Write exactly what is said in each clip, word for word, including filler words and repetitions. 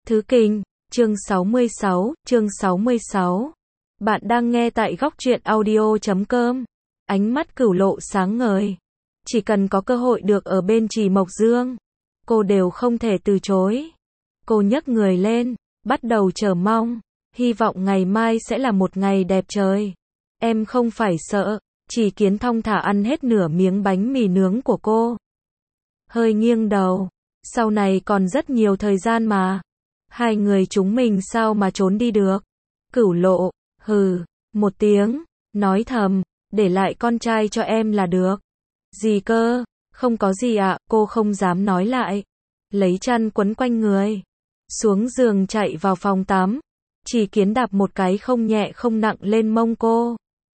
Thứ Kinh, chương sáu mươi sáu, chương sáu mươi sáu. Bạn đang nghe tại góc truyện audio chấm com. Ánh mắt Cửu Lộ sáng ngời. Chỉ cần có cơ hội được ở bên Trì Mộc Dương, cô đều không thể từ chối. Cô nhấc người lên, bắt đầu chờ mong, hy vọng ngày mai sẽ là một ngày đẹp trời. Em không phải sợ. Chỉ Kiến thong thả ăn hết nửa miếng bánh mì nướng của cô. Hơi nghiêng đầu. Sau này còn rất nhiều thời gian mà. Hai người chúng mình sao mà trốn đi được. Cửu Lộ, hừ, một tiếng, nói thầm, để lại con trai cho em là được. Gì cơ, không có gì ạ, cô không dám nói lại. Lấy chăn quấn quanh người. Xuống giường chạy vào phòng tắm. Chỉ Kiến đạp một cái không nhẹ không nặng lên mông cô.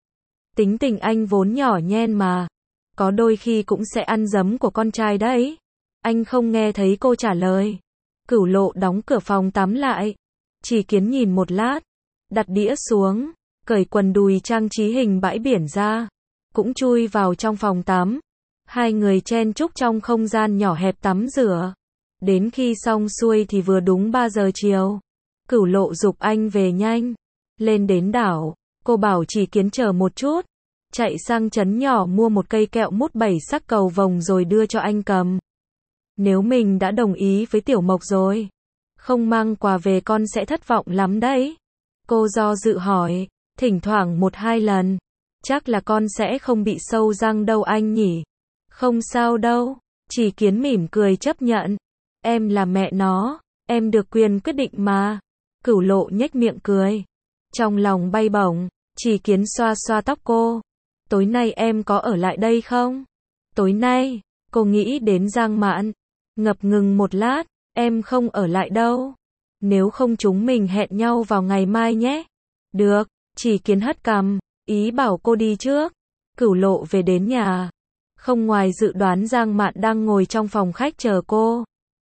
Tính tình anh vốn nhỏ nhen mà. Có đôi khi cũng sẽ ăn giấm của con trai đấy. Anh không nghe thấy cô trả lời. Cửu Lộ đóng cửa phòng tắm lại. Chỉ Kiến nhìn một lát. Đặt đĩa xuống. Cởi quần đùi trang trí hình bãi biển ra. Cũng chui vào trong phòng tắm. Hai người chen chúc trong không gian nhỏ hẹp tắm rửa. Đến khi xong xuôi thì vừa đúng ba giờ chiều. Cửu Lộ giục anh về nhanh. Lên đến đảo. Cô bảo Chỉ Kiến chờ một chút. Chạy sang trấn nhỏ mua một cây kẹo mút bảy sắc cầu vồng rồi đưa cho anh cầm. Nếu mình đã đồng ý với Tiểu Mộc rồi, không mang quà về con sẽ thất vọng lắm đấy. Cô do dự hỏi, thỉnh thoảng một hai lần. Chắc là con sẽ không bị sâu răng đâu anh nhỉ. Không sao đâu. Chỉ Kiến mỉm cười chấp nhận. Em là mẹ nó, em được quyền quyết định mà. Cửu Lộ nhếch miệng cười. Trong lòng bay bổng, Chỉ Kiến xoa xoa tóc cô. Tối nay em có ở lại đây không? Tối nay, cô nghĩ đến Giang Mạn. Ngập ngừng một lát, em không ở lại đâu. Nếu không chúng mình hẹn nhau vào ngày mai nhé. Được, Chỉ Kiến hất cằm, ý bảo cô đi trước. Cửu Lộ về đến nhà. Không ngoài dự đoán Giang Mạn đang ngồi trong phòng khách chờ cô.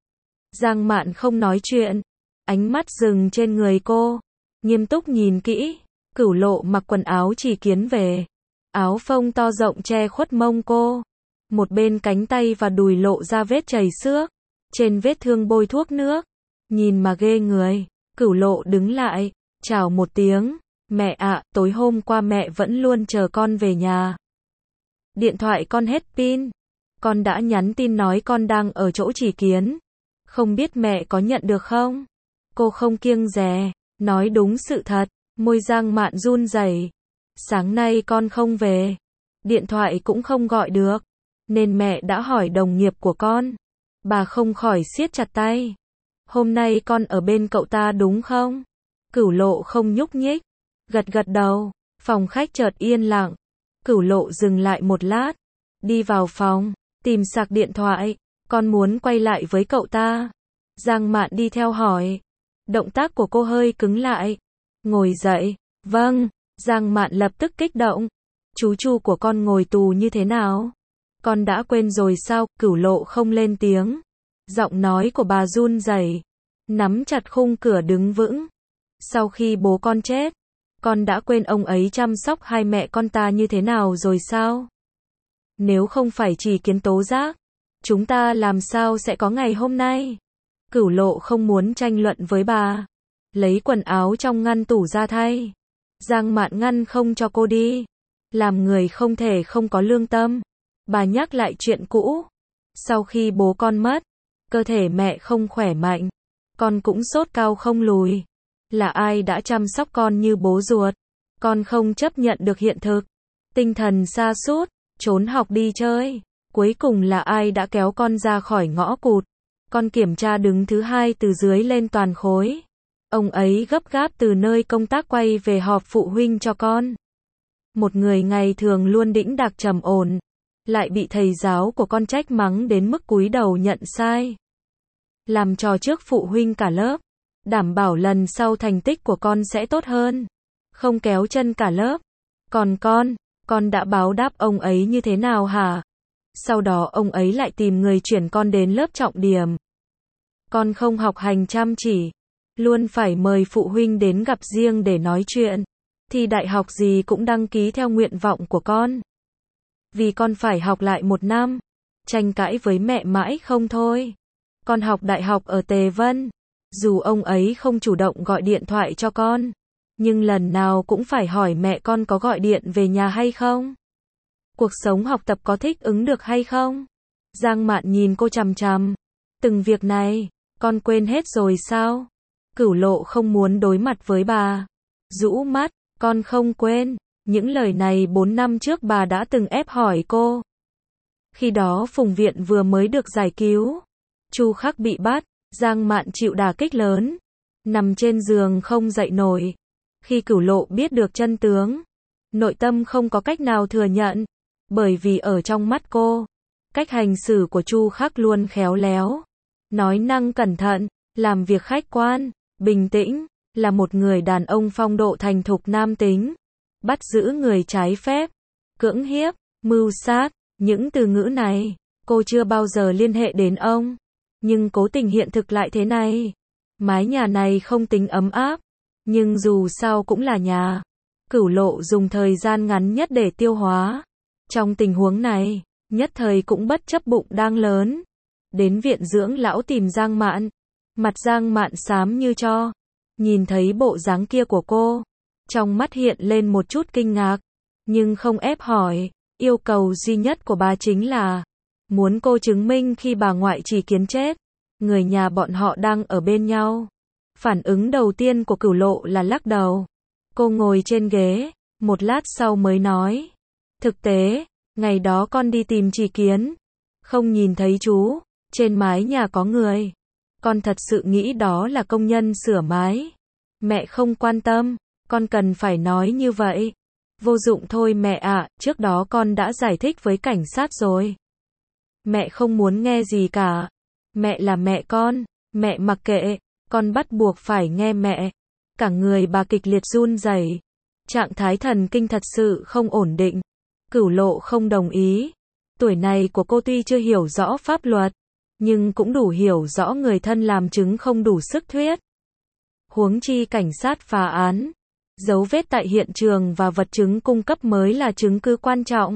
Giang Mạn không nói chuyện. Ánh mắt dừng trên người cô. Nghiêm túc nhìn kỹ. Cửu Lộ mặc quần áo Chỉ Kiến về. Áo phông to rộng che khuất mông cô. Một bên cánh tay và đùi lộ ra vết chảy xước. Trên vết thương bôi thuốc nước. Nhìn mà ghê người. Cửu Lộ đứng lại. Chào một tiếng. Mẹ ạ, tối hôm qua mẹ vẫn luôn chờ con về nhà. Điện thoại con hết pin. Con đã nhắn tin nói con đang ở chỗ Chỉ Kiến. Không biết mẹ có nhận được không? Cô không kiêng dè. Nói đúng sự thật. Môi Giang Mạn run rẩy. Sáng nay con không về. Điện thoại cũng không gọi được. Nên mẹ đã hỏi đồng nghiệp của con. Bà không khỏi siết chặt tay. Hôm nay con ở bên cậu ta đúng không? Cửu Lộ không nhúc nhích. Gật gật đầu. Phòng khách chợt yên lặng. Cửu Lộ dừng lại một lát. Đi vào phòng. Tìm sạc điện thoại. Con muốn quay lại với cậu ta. Giang Mạn đi theo hỏi. Động tác của cô hơi cứng lại. Ngồi dậy. Vâng. Giang Mạn lập tức kích động. Chú Chu của con ngồi tù như thế nào? Con đã quên rồi sao? Cửu Lộ không lên tiếng. Giọng nói của bà run rẩy. Nắm chặt khung cửa đứng vững. Sau khi bố con chết, con đã quên ông ấy chăm sóc hai mẹ con ta như thế nào rồi sao? Nếu không phải Chỉ Kiến tố giác, chúng ta làm sao sẽ có ngày hôm nay? Cửu Lộ không muốn tranh luận với bà. Lấy quần áo trong ngăn tủ ra thay. Giang Mạn ngăn không cho cô đi. Làm người không thể không có lương tâm. Bà nhắc lại chuyện cũ. Sau khi bố con mất, cơ thể mẹ không khỏe mạnh. Con cũng sốt cao không lùi. Là ai đã chăm sóc con như bố ruột? Con không chấp nhận được hiện thực. Tinh thần sa sút, trốn học đi chơi. Cuối cùng là ai đã kéo con ra khỏi ngõ cụt? Con kiểm tra đứng thứ hai từ dưới lên toàn khối. Ông ấy gấp gáp từ nơi công tác quay về họp phụ huynh cho con. Một người ngày thường luôn đĩnh đạc trầm ổn, lại bị thầy giáo của con trách mắng đến mức cúi đầu nhận sai. Làm trò trước phụ huynh cả lớp. Đảm bảo lần sau thành tích của con sẽ tốt hơn. Không kéo chân cả lớp. Còn con, con đã báo đáp ông ấy như thế nào hả? Sau đó ông ấy lại tìm người chuyển con đến lớp trọng điểm. Con không học hành chăm chỉ. Luôn phải mời phụ huynh đến gặp riêng để nói chuyện. Thì đại học gì cũng đăng ký theo nguyện vọng của con. Vì con phải học lại một năm. Tranh cãi với mẹ mãi không thôi. Con học đại học ở Tề Vân. Dù ông ấy không chủ động gọi điện thoại cho con, nhưng lần nào cũng phải hỏi mẹ con có gọi điện về nhà hay không. Cuộc sống học tập có thích ứng được hay không? Giang Mạn nhìn cô chằm chằm. Từng việc này, con quên hết rồi sao? Cửu Lộ không muốn đối mặt với bà. Rũ mắt, con không quên. Những lời này bốn năm trước bà đã từng ép hỏi cô. Khi đó Phùng Viện vừa mới được giải cứu. Chu Khắc bị bắt, Giang Mạn chịu đả kích lớn. Nằm trên giường không dậy nổi. Khi Cửu Lộ biết được chân tướng, nội tâm không có cách nào thừa nhận. Bởi vì ở trong mắt cô, cách hành xử của Chu Khắc luôn khéo léo, nói năng cẩn thận, làm việc khách quan, bình tĩnh, là một người đàn ông phong độ thành thục nam tính. Bắt giữ người trái phép, cưỡng hiếp, mưu sát, những từ ngữ này, cô chưa bao giờ liên hệ đến ông. Nhưng cố tình hiện thực lại thế này. Mái nhà này không tính ấm áp, nhưng dù sao cũng là nhà. Cửu Lộ dùng thời gian ngắn nhất để tiêu hóa. Trong tình huống này, nhất thời cũng bất chấp bụng đang lớn. Đến viện dưỡng lão tìm Giang Mạn. Mặt Giang Mạn xám như tro. Nhìn thấy bộ dáng kia của cô, trong mắt hiện lên một chút kinh ngạc, nhưng không ép hỏi. Yêu cầu duy nhất của bà chính là muốn cô chứng minh khi bà ngoại chỉ kiến chết, người nhà bọn họ đang ở bên nhau. Phản ứng đầu tiên của Cửu Lộ là lắc đầu. Cô ngồi trên ghế, một lát sau mới nói. Thực tế, ngày đó con đi tìm Chỉ Kiến, không nhìn thấy chú, trên mái nhà có người. Con thật sự nghĩ đó là công nhân sửa mái. Mẹ không quan tâm, con cần phải nói như vậy. Vô dụng thôi mẹ ạ, trước đó con đã giải thích với cảnh sát rồi. Mẹ không muốn nghe gì cả. Mẹ là mẹ con, mẹ mặc kệ, con bắt buộc phải nghe mẹ. Cả người bà kịch liệt run rẩy. Trạng thái thần kinh thật sự không ổn định. Cửu Lộ không đồng ý. Tuổi này của cô tuy chưa hiểu rõ pháp luật, nhưng cũng đủ hiểu rõ người thân làm chứng không đủ sức thuyết. Huống chi cảnh sát phá án, dấu vết tại hiện trường và vật chứng cung cấp mới là chứng cứ quan trọng.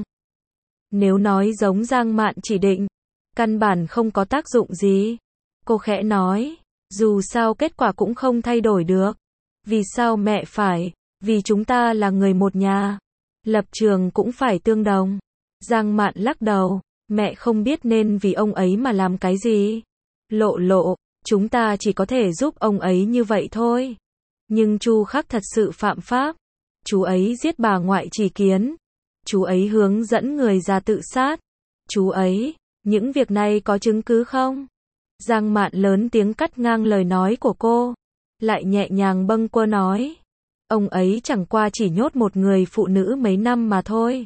Nếu nói giống Giang Mạn chỉ định, căn bản không có tác dụng gì. Cô khẽ nói, dù sao kết quả cũng không thay đổi được. Vì sao mẹ phải? Vì chúng ta là người một nhà. Lập trường cũng phải tương đồng. Giang Mạn lắc đầu, mẹ không biết nên vì ông ấy mà làm cái gì. Lộ Lộ, chúng ta chỉ có thể giúp ông ấy như vậy thôi. Nhưng Chu Khắc thật sự phạm pháp. Chú ấy giết bà ngoại Chỉ Kiến. Chú ấy hướng dẫn người ra tự sát. Chú ấy, những việc này có chứng cứ không? Giang Mạn lớn tiếng cắt ngang lời nói của cô, lại nhẹ nhàng bâng quơ nói. Ông ấy chẳng qua chỉ nhốt một người phụ nữ mấy năm mà thôi.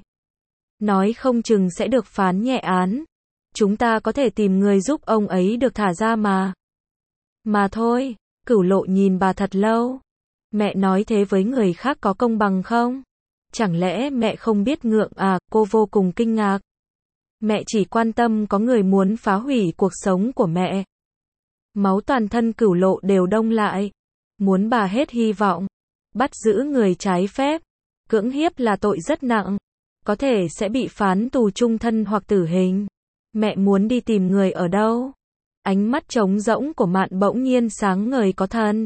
Nói không chừng sẽ được phán nhẹ án. Chúng ta có thể tìm người giúp ông ấy được thả ra mà. Mà thôi, Cửu Lộ nhìn bà thật lâu. Mẹ nói thế với người khác có công bằng không? Chẳng lẽ mẹ không biết ngượng à? Cô vô cùng kinh ngạc. Mẹ chỉ quan tâm có người muốn phá hủy cuộc sống của mẹ. Máu toàn thân Cửu Lộ đều đông lại. Muốn bà hết hy vọng. Bắt giữ người trái phép, cưỡng hiếp là tội rất nặng, có thể sẽ bị phán tù chung thân hoặc tử hình. Mẹ muốn đi tìm người ở đâu? Ánh mắt trống rỗng của Mạn bỗng nhiên sáng ngời có thần.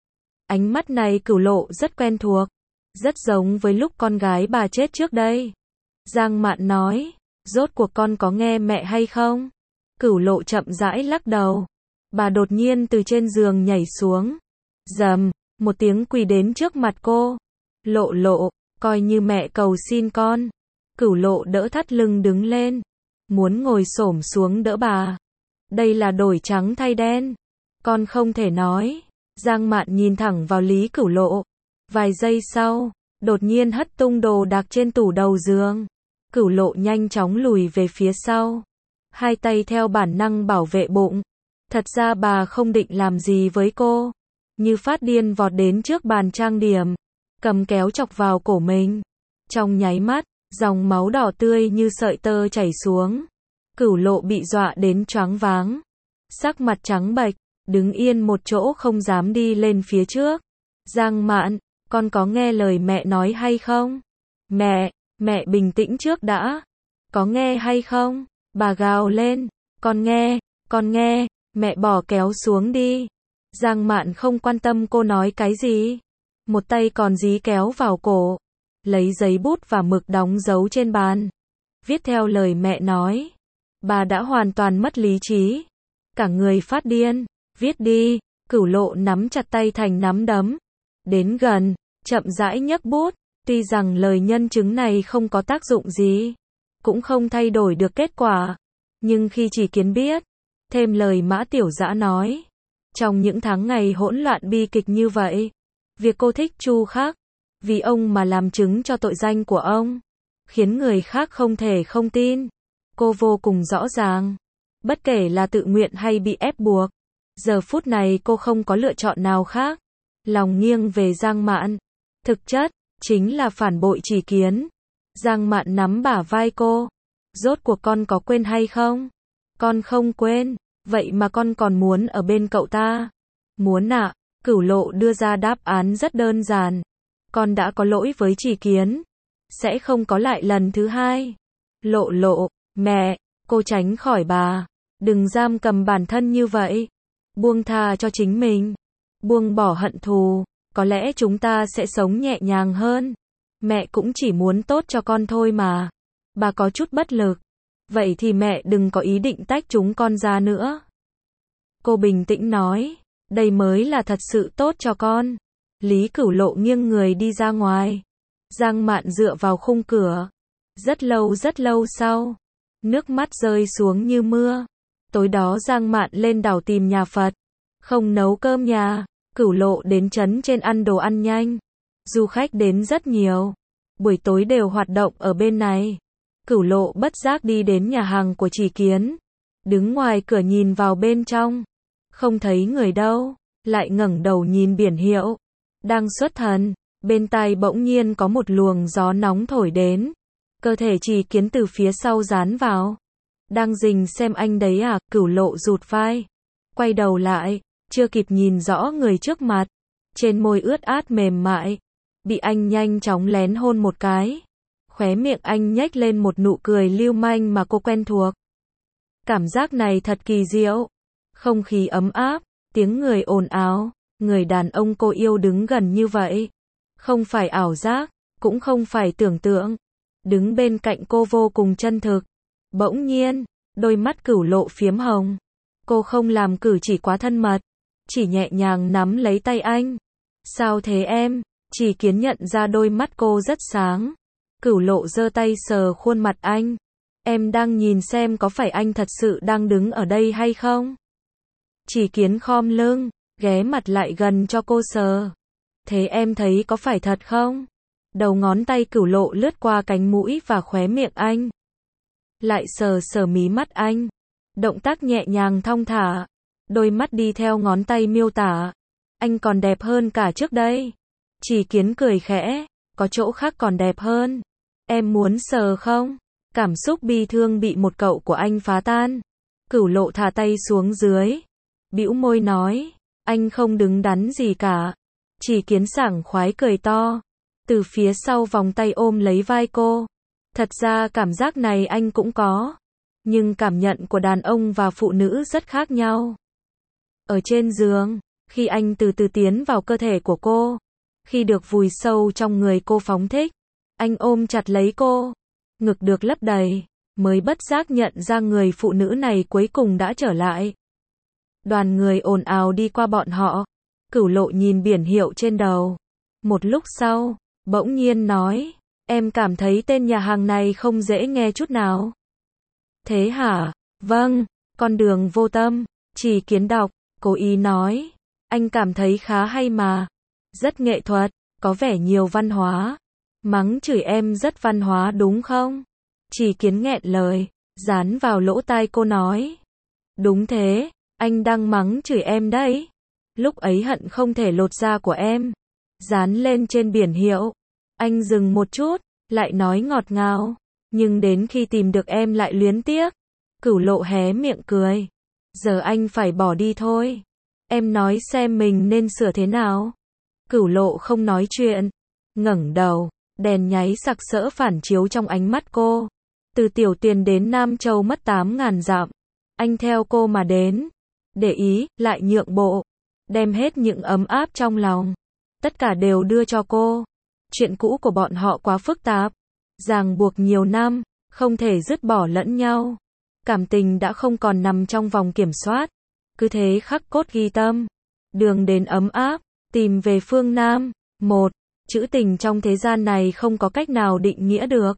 Ánh mắt này Cửu Lộ rất quen thuộc, rất giống với lúc con gái bà chết trước đây. Giang Mạn nói, rốt cuộc con có nghe mẹ hay không? Cửu Lộ chậm rãi lắc đầu. Bà đột nhiên từ trên giường nhảy xuống. Rầm, một tiếng quỳ đến trước mặt cô. Lộ Lộ, coi như mẹ cầu xin con. Cửu Lộ đỡ thắt lưng đứng lên, muốn ngồi xổm xuống đỡ bà. Đây là đổi trắng thay đen. Con không thể nói. Giang Mạn nhìn thẳng vào Lý Cửu Lộ. Vài giây sau, đột nhiên hất tung đồ đạc trên tủ đầu giường. Cửu Lộ nhanh chóng lùi về phía sau. Hai tay theo bản năng bảo vệ bụng. Thật ra bà không định làm gì với cô. Như phát điên vọt đến trước bàn trang điểm. Cầm kéo chọc vào cổ mình. Trong nháy mắt, dòng máu đỏ tươi như sợi tơ chảy xuống. Cửu Lộ bị dọa đến choáng váng. Sắc mặt trắng bệch, đứng yên một chỗ không dám đi lên phía trước. Giang Mạn, con có nghe lời mẹ nói hay không? Mẹ, mẹ bình tĩnh trước đã. Có nghe hay không? Bà gào lên. Con nghe, con nghe, mẹ bỏ kéo xuống đi. Giang Mạn không quan tâm cô nói cái gì. Một tay còn dí kéo vào cổ. Lấy giấy bút và mực đóng dấu trên bàn. Viết theo lời mẹ nói. Bà đã hoàn toàn mất lý trí. Cả người phát điên. Viết đi. Cửu Lộ nắm chặt tay thành nắm đấm. Đến gần, chậm rãi nhấc bút. Tuy rằng lời nhân chứng này không có tác dụng gì. Cũng không thay đổi được kết quả. Nhưng khi Chỉ Kiến biết. Thêm lời Mã Tiểu Dã nói. Trong những tháng ngày hỗn loạn bi kịch như vậy. Việc cô thích Chu Khắc. Vì ông mà làm chứng cho tội danh của ông. Khiến người khác không thể không tin. Cô vô cùng rõ ràng. Bất kể là tự nguyện hay bị ép buộc. Giờ phút này cô không có lựa chọn nào khác. Lòng nghiêng về Giang Mạn. Thực chất, chính là phản bội Chỉ Kiến. Giang Mạn nắm bả vai cô. Rốt cuộc con có quên hay không? Con không quên. Vậy mà con còn muốn ở bên cậu ta. Muốn ạ. À? Cửu Lộ đưa ra đáp án rất đơn giản. Con đã có lỗi với Chỉ Kiến. Sẽ không có lại lần thứ hai. Lộ Lộ, mẹ, cô tránh khỏi bà. Đừng giam cầm bản thân như vậy. Buông tha cho chính mình. Buông bỏ hận thù. Có lẽ chúng ta sẽ sống nhẹ nhàng hơn. Mẹ cũng chỉ muốn tốt cho con thôi mà. Bà có chút bất lực. Vậy thì mẹ đừng có ý định tách chúng con ra nữa. Cô bình tĩnh nói. Đây mới là thật sự tốt cho con. Lý Cửu Lộ nghiêng người đi ra ngoài. Giang Mạn dựa vào khung cửa. Rất lâu rất lâu sau. Nước mắt rơi xuống như mưa. Tối đó Giang Mạn lên đảo tìm nhà Phật. Không nấu cơm nhà. Cửu Lộ đến trấn trên ăn đồ ăn nhanh. Du khách đến rất nhiều. Buổi tối đều hoạt động ở bên này. Cửu Lộ bất giác đi đến nhà hàng của Chỉ Kiến. Đứng ngoài cửa nhìn vào bên trong. Không thấy người đâu. Lại ngẩng đầu nhìn biển hiệu. Đang xuất thần. Bên tai bỗng nhiên có một luồng gió nóng thổi đến. Cơ thể Chỉ Kiến từ phía sau dán vào. Đang rình xem anh đấy à? Cửu Lộ rụt vai. Quay đầu lại. Chưa kịp nhìn rõ người trước mặt. Trên môi ướt át mềm mại. Bị anh nhanh chóng lén hôn một cái. Khóe miệng anh nhếch lên một nụ cười lưu manh mà cô quen thuộc. Cảm giác này thật kỳ diệu. Không khí ấm áp. Tiếng người ồn ào. Người đàn ông cô yêu đứng gần như vậy. Không phải ảo giác. Cũng không phải tưởng tượng. Đứng bên cạnh cô vô cùng chân thực. Bỗng nhiên. Đôi mắt Cửu Lộ phiếm hồng. Cô không làm cử chỉ quá thân mật. Chỉ nhẹ nhàng nắm lấy tay anh. Sao thế em? Chỉ Kiến nhận ra đôi mắt cô rất sáng. Cửu Lộ giơ tay sờ khuôn mặt anh. Em đang nhìn xem có phải anh thật sự đang đứng ở đây hay không? Chỉ Kiến khom lưng, ghé mặt lại gần cho cô sờ. Thế em thấy có phải thật không? Đầu ngón tay Cửu Lộ lướt qua cánh mũi và khóe miệng anh. Lại sờ sờ mí mắt anh. Động tác nhẹ nhàng thong thả. Đôi mắt đi theo ngón tay miêu tả. Anh còn đẹp hơn cả trước đây. Chỉ Kiến cười khẽ. Có chỗ khác còn đẹp hơn. Em muốn sờ không? Cảm xúc bi thương bị một cậu của anh phá tan. Cửu Lộ thả tay xuống dưới. Bĩu môi nói. Anh không đứng đắn gì cả. Chỉ Kiến sảng khoái cười to. Từ phía sau vòng tay ôm lấy vai cô. Thật ra cảm giác này anh cũng có. Nhưng cảm nhận của đàn ông và phụ nữ rất khác nhau. Ở trên giường, khi anh từ từ tiến vào cơ thể của cô. Khi được vùi sâu trong người cô phóng thích. Anh ôm chặt lấy cô. Ngực được lấp đầy. Mới bất giác nhận ra người phụ nữ này cuối cùng đã trở lại. Đoàn người ồn ào đi qua bọn họ. Cửu Lộ nhìn biển hiệu trên đầu. Một lúc sau, bỗng nhiên nói. Em cảm thấy tên nhà hàng này không dễ nghe chút nào. Thế hả? Vâng, con đường vô tâm. Chỉ Kiến đọc, cố ý nói. Anh cảm thấy khá hay mà. Rất nghệ thuật, có vẻ nhiều văn hóa. Mắng chửi em rất văn hóa đúng không? Chỉ Kiến nghẹn lời, dán vào lỗ tai cô nói. Đúng thế, anh đang mắng chửi em đấy. Lúc ấy hận không thể lột da của em. Dán lên trên biển hiệu. Anh dừng một chút, lại nói ngọt ngào. Nhưng đến khi tìm được em lại luyến tiếc. Cửu Lộ hé miệng cười. Giờ anh phải bỏ đi thôi. Em nói xem mình nên sửa thế nào. Cửu Lộ không nói chuyện. Ngẩng đầu, đèn nháy sặc sỡ phản chiếu trong ánh mắt cô. Từ Tiểu Tuyền đến Nam Châu mất tám ngàn dặm. Anh theo cô mà đến. Để ý, lại nhượng bộ. đem hết những ấm áp trong lòng. Tất cả đều đưa cho cô. Chuyện cũ của bọn họ quá phức tạp. Ràng buộc nhiều năm, không thể dứt bỏ lẫn nhau. Cảm tình đã không còn nằm trong vòng kiểm soát. Cứ thế khắc cốt ghi tâm. Đường đến ấm áp, tìm về phương Nam. Một, chữ tình trong thế gian này không có cách nào định nghĩa được.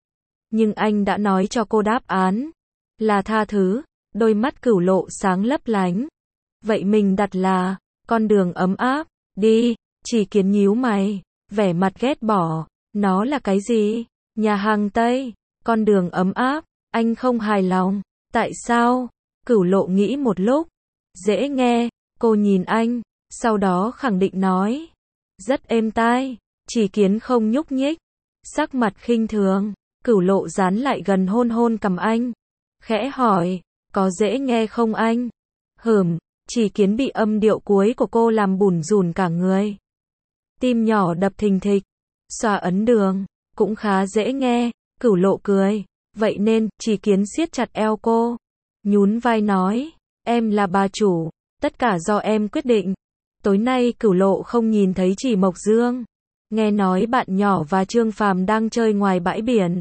Nhưng anh đã nói cho cô đáp án. Là tha thứ. Đôi mắt Cửu Lộ sáng lấp lánh. Vậy mình đặt là, con đường ấm áp, đi. Chỉ Kiến nhíu mày, vẻ mặt ghét bỏ. Nó là cái gì? Nhà hàng Tây, con đường ấm áp, anh không hài lòng. Tại sao? Cửu Lộ nghĩ một lúc. Dễ nghe, cô nhìn anh, sau đó khẳng định nói. Rất êm tai. Chỉ Kiến không nhúc nhích, sắc mặt khinh thường. Cửu Lộ dán lại gần hôn hôn cằm anh. Khẽ hỏi, có dễ nghe không anh? Hửm, Chỉ Kiến bị âm điệu cuối của cô làm bủn rủn cả người. Tim nhỏ đập thình thịch. Xòa ấn đường, cũng khá dễ nghe. Cửu Lộ cười. Vậy nên, Chỉ Kiến siết chặt eo cô. Nhún vai nói, em là bà chủ, tất cả do em quyết định. Tối nay Cửu Lộ không nhìn thấy Chỉ Mộc Dương. Nghe nói bạn nhỏ và Trương Phàm đang chơi ngoài bãi biển.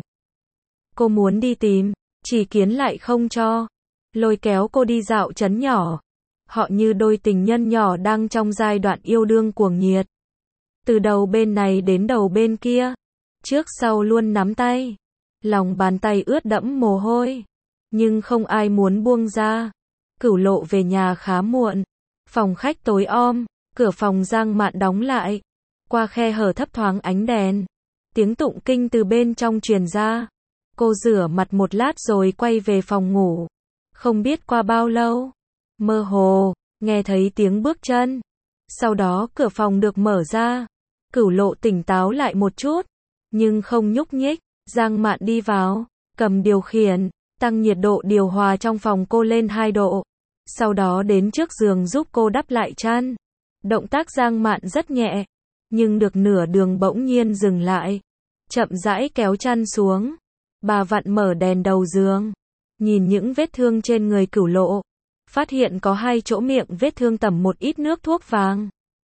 Cô muốn đi tìm, Chỉ Kiến lại không cho. Lôi kéo cô đi dạo trấn nhỏ. Họ như đôi tình nhân nhỏ đang trong giai đoạn yêu đương cuồng nhiệt. Từ đầu bên này đến đầu bên kia. Trước sau luôn nắm tay. Lòng bàn tay ướt đẫm mồ hôi. Nhưng không ai muốn buông ra. Cửu Lộ về nhà khá muộn. Phòng khách tối om. Cửa phòng Giang Mạn đóng lại. Qua khe hở thấp thoáng ánh đèn. Tiếng tụng kinh từ bên trong truyền ra. Cô rửa mặt một lát rồi quay về phòng ngủ. Không biết qua bao lâu. Mơ hồ, nghe thấy tiếng bước chân. Sau đó cửa phòng được mở ra. Cửu Lộ tỉnh táo lại một chút. Nhưng không nhúc nhích. Giang Mạn đi vào. Cầm điều khiển. Tăng nhiệt độ điều hòa trong phòng cô lên hai độ. Sau đó đến trước giường giúp cô đắp lại chăn. Động tác Giang Mạn rất nhẹ. Nhưng được nửa đường bỗng nhiên dừng lại. Chậm rãi kéo chăn xuống. Bà vặn mở đèn đầu giường. Nhìn những vết thương trên người Cửu Lộ. Phát hiện có hai chỗ miệng vết thương tẩm một ít nước thuốc vàng.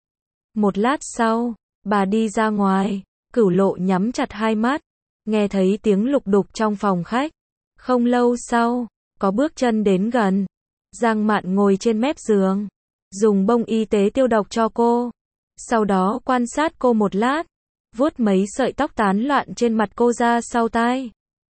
Một lát sau, bà đi ra ngoài. Cửu Lộ nhắm chặt hai mắt. Nghe thấy tiếng lục đục trong phòng khách. Không lâu sau, có bước chân đến gần. Giang Mạn ngồi trên mép giường. Dùng bông y tế tiêu độc cho cô. Sau đó quan sát cô một lát. Vuốt mấy sợi tóc tán loạn trên mặt cô ra sau tai.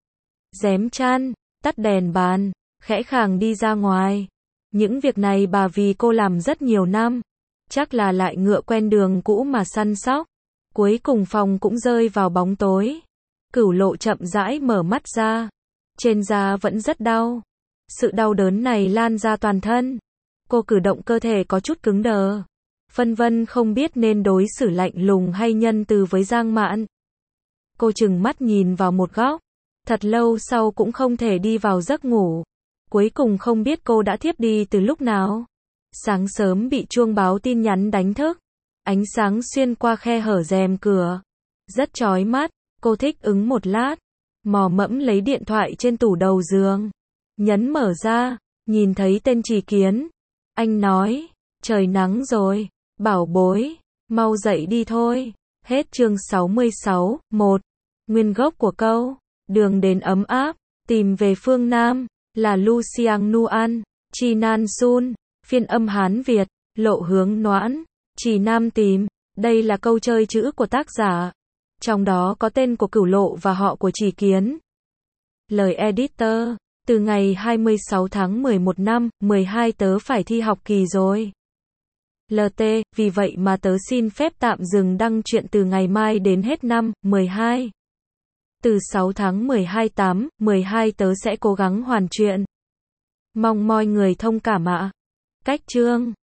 Rém chăn, tắt đèn bàn, khẽ khàng đi ra ngoài. Những việc này bà vì cô làm rất nhiều năm. Chắc là lại ngựa quen đường cũ mà săn sóc. Cuối cùng phòng cũng rơi vào bóng tối. Cửu Lộ chậm rãi mở mắt ra. Trên da vẫn rất đau. Sự đau đớn này lan ra toàn thân. Cô cử động cơ thể có chút cứng đờ. Phân vân không biết nên đối xử lạnh lùng hay nhân từ với Giang Mạn. Cô chừng mắt nhìn vào một góc. Thật lâu sau cũng không thể đi vào giấc ngủ. Cuối cùng không biết cô đã thiếp đi từ lúc nào. Sáng sớm bị chuông báo tin nhắn đánh thức. Ánh sáng xuyên qua khe hở rèm cửa. Rất chói mắt. Cô thích ứng một lát. Mò mẫm lấy điện thoại trên tủ đầu giường. Nhấn mở ra. Nhìn thấy tên Chỉ Kiến. Anh nói. Trời nắng rồi. Bảo bối. Mau dậy đi thôi. Hết chương sáu mươi sáu. một. Nguyên gốc của câu. Đường đến ấm áp. Tìm về phương Nam. Là Lu Xiang Nuan. Chi Nan Sun. Phiên âm Hán Việt. Lộ hướng Noãn. Chỉ Nam tìm. Đây là câu chơi chữ của tác giả. Trong đó có tên của Cửu Lộ và họ của Chỉ Kiến. Lời editor. Từ ngày hai mươi sáu tháng mười một năm mười hai tớ phải thi học kỳ rồi. lờ tê, vì vậy mà tớ xin phép tạm dừng đăng truyện từ ngày mai đến hết năm mười hai. Từ sáu tháng mười hai tám, mười hai tớ sẽ cố gắng hoàn truyện. Mong mọi người thông cảm ạ. Cách chương